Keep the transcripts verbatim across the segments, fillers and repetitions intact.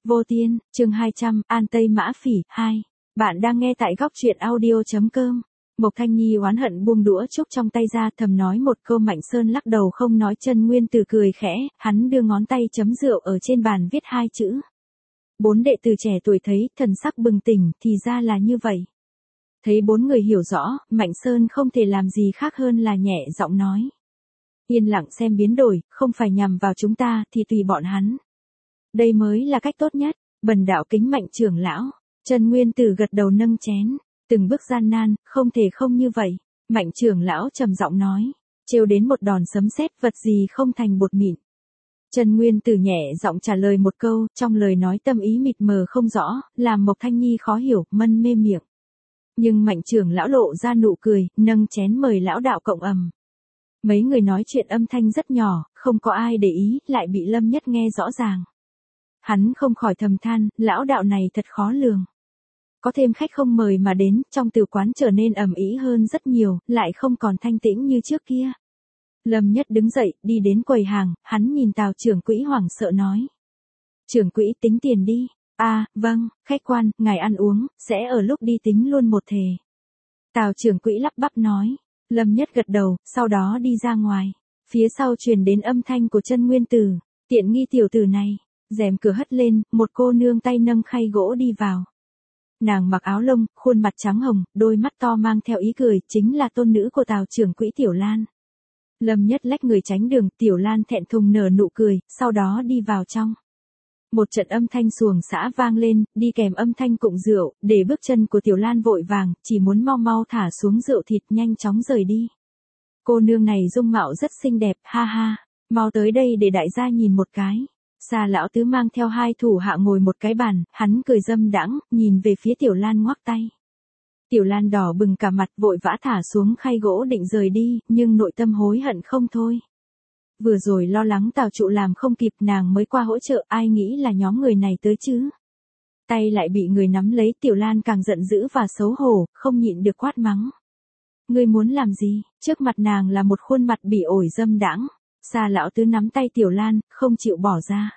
Vô Tiên, chương hai trăm, An Tây Mã Phỉ, hai. Bạn đang nghe tại góc truyện audio.com. Mộc Thanh Nhi oán hận buông đũa trúc trong tay ra, thầm nói một câu. Mạnh Sơn lắc đầu không nói. Chân Nguyên Tử cười khẽ, hắn đưa ngón tay chấm rượu ở trên bàn viết hai chữ. Bốn đệ tử trẻ tuổi thấy, thần sắc bừng tỉnh, thì ra là như vậy. Thấy bốn người hiểu rõ, Mạnh Sơn không thể làm gì khác hơn là nhẹ giọng nói. Yên lặng xem biến đổi, không phải nhằm vào chúng ta, thì tùy bọn hắn. Đây mới là cách tốt nhất. Bần đạo kính Mạnh trưởng lão. Chân Nguyên Tử gật đầu nâng chén. Từng bước gian nan, không thể không như vậy. Mạnh trưởng lão trầm giọng nói. Trêu đến một đòn sấm sét, vật gì không thành bột mịn. Chân Nguyên Tử nhẹ giọng trả lời một câu, trong lời nói tâm ý mịt mờ không rõ, làm Mộc Thanh Nhi khó hiểu, mân mê miệng. Nhưng Mạnh trưởng lão lộ ra nụ cười, nâng chén mời lão đạo cộng ầm. Mấy người nói chuyện âm thanh rất nhỏ, không có ai để ý, lại bị Lâm Nhất nghe rõ ràng. Hắn không khỏi thầm than, lão đạo này thật khó lường. Có thêm khách không mời mà đến, trong tử quán trở nên ầm ĩ hơn rất nhiều, lại không còn thanh tĩnh như trước kia. Lâm Nhất đứng dậy, đi đến quầy hàng, hắn nhìn Tào trưởng quỹ hoảng sợ nói. Trưởng quỹ tính tiền đi. A, à, vâng, khách quan, ngài ăn uống, sẽ ở lúc đi tính luôn một thề. Tào trưởng quỹ lắp bắp nói. Lâm Nhất gật đầu, sau đó đi ra ngoài. Phía sau truyền đến âm thanh của Chân Nguyên Tử. Tiện nghi tiểu tử này. Rèm cửa hất lên, một cô nương tay nâng khay gỗ đi vào. Nàng mặc áo lông, khuôn mặt trắng hồng, đôi mắt to mang theo ý cười, chính là tôn nữ của Tào trưởng quỹ Tiểu Lan. Lâm Nhất lách người tránh đường, Tiểu Lan thẹn thùng nở nụ cười, sau đó đi vào trong. Một trận âm thanh xuồng xã vang lên, đi kèm âm thanh cụng rượu, để bước chân của Tiểu Lan vội vàng, chỉ muốn mau mau thả xuống rượu thịt nhanh chóng rời đi. Cô nương này dung mạo rất xinh đẹp, ha ha, mau tới đây để đại gia nhìn một cái. Sa lão tứ mang theo hai thủ hạ ngồi một cái bàn, hắn cười dâm đãng, nhìn về phía Tiểu Lan ngoắc tay. Tiểu Lan đỏ bừng cả mặt, vội vã thả xuống khay gỗ định rời đi, nhưng nội tâm hối hận không thôi. Vừa rồi lo lắng Tào trụ làm không kịp, nàng mới qua hỗ trợ, ai nghĩ là nhóm người này tới chứ. Tay lại bị người nắm lấy, Tiểu Lan càng giận dữ và xấu hổ, không nhịn được quát mắng. Ngươi muốn làm gì? Trước mặt nàng là một khuôn mặt bỉ ổi dâm đãng. Sa lão tứ nắm tay Tiểu Lan, không chịu bỏ ra.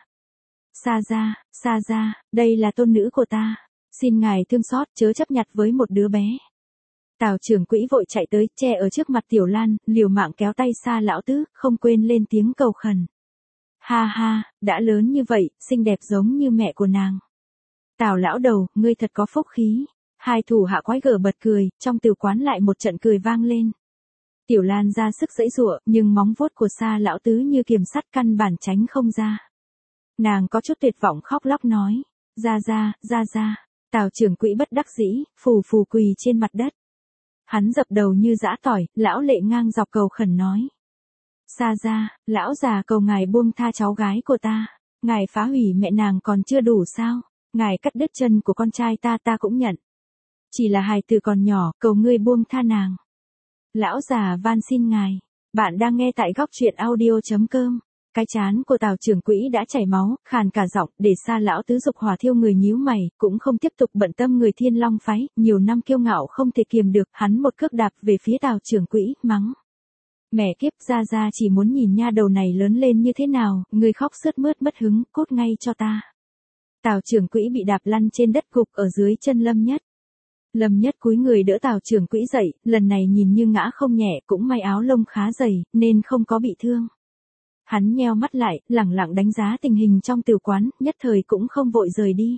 Sa ra, sa ra, đây là tôn nữ của ta. Xin ngài thương xót, chớ chấp nhặt với một đứa bé. Tào trưởng quỹ vội chạy tới, che ở trước mặt Tiểu Lan, liều mạng kéo tay Sa lão tứ, không quên lên tiếng cầu khẩn. Ha ha, đã lớn như vậy, xinh đẹp giống như mẹ của nàng. Tào lão đầu, ngươi thật có phúc khí. Hai thủ hạ quái gở bật cười, trong tử quán lại một trận cười vang lên. Tiểu Lan ra sức giãy giụa, nhưng móng vuốt của Sa lão tứ như kiềm sắt căn bản tránh không ra. Nàng có chút tuyệt vọng khóc lóc nói, ra ra, ra ra. Tào trưởng quỹ bất đắc dĩ, phù phù quỳ trên mặt đất. Hắn dập đầu như giã tỏi, lão lệ ngang dọc cầu khẩn nói. Sa ra, lão già cầu ngài buông tha cháu gái của ta. Ngài phá hủy mẹ nàng còn chưa đủ sao? Ngài cắt đứt chân của con trai ta ta cũng nhận. Chỉ là hài tử còn nhỏ, cầu ngươi buông tha nàng. Lão già van xin ngài. Bạn đang nghe tại góc truyện audio.com. Cái trán của Tào trưởng quỹ đã chảy máu, khàn cả giọng, để Sa lão tứ dục hỏa thiêu người nhíu mày, cũng không tiếp tục bận tâm người Thiên Long phái, nhiều năm kiêu ngạo không thể kiềm được, hắn một cước đạp về phía Tào trưởng quỹ, mắng. Mẹ kiếp, ra ra chỉ muốn nhìn nha đầu này lớn lên như thế nào, người khóc sướt mướt mất hứng, cút ngay cho ta. Tào trưởng quỹ bị đạp lăn trên đất gục ở dưới chân Lâm Nhất. Lâm Nhất cúi người đỡ Tào trưởng quỹ dậy, lần này nhìn như ngã không nhẹ, cũng may áo lông khá dày, nên không có bị thương. Hắn nheo mắt lại, lẳng lặng đánh giá tình hình trong tử quán, nhất thời cũng không vội rời đi.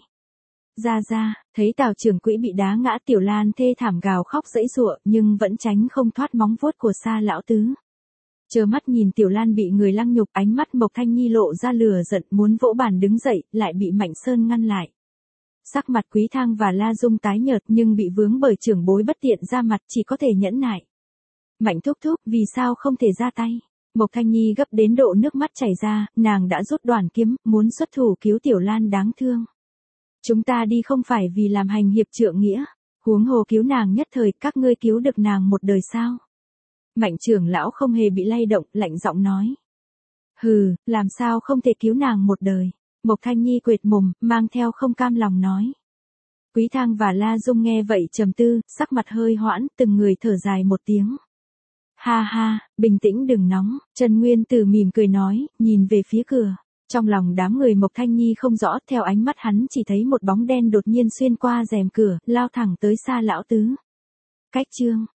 Ra ra, thấy Tào trưởng quỹ bị đá ngã, Tiểu Lan thê thảm gào khóc giãy giụa, nhưng vẫn tránh không thoát móng vuốt của Sa lão tứ. Trơ mắt nhìn Tiểu Lan bị người lăng nhục, ánh mắt Mộc Thanh Nhi lộ ra lửa giận, muốn vỗ bàn đứng dậy, lại bị Mạnh Sơn ngăn lại. Sắc mặt Quý Thang và La Dung tái nhợt, nhưng bị vướng bởi trưởng bối bất tiện ra mặt, chỉ có thể nhẫn nại. Mạnh thúc thúc, vì sao không thể ra tay? Mộc Thanh Nhi gấp đến độ nước mắt chảy ra, nàng đã rút đoàn kiếm, muốn xuất thủ cứu Tiểu Lan đáng thương. Chúng ta đi không phải vì làm hành hiệp trượng nghĩa, huống hồ cứu nàng nhất thời, các ngươi cứu được nàng một đời sao? Mạnh trưởng lão không hề bị lay động, lạnh giọng nói. Hừ, làm sao không thể cứu nàng một đời? Mộc Thanh Nhi quệt mồm, mang theo không cam lòng nói. Quý Thang và La Dung nghe vậy trầm tư, sắc mặt hơi hoãn, từng người thở dài một tiếng. Ha ha, bình tĩnh đừng nóng, Chân Nguyên Tử mỉm cười nói, nhìn về phía cửa. Trong lòng đám người Mộc Thanh Nhi không rõ, theo ánh mắt hắn chỉ thấy một bóng đen đột nhiên xuyên qua rèm cửa, lao thẳng tới Sa lão tứ. Cách chương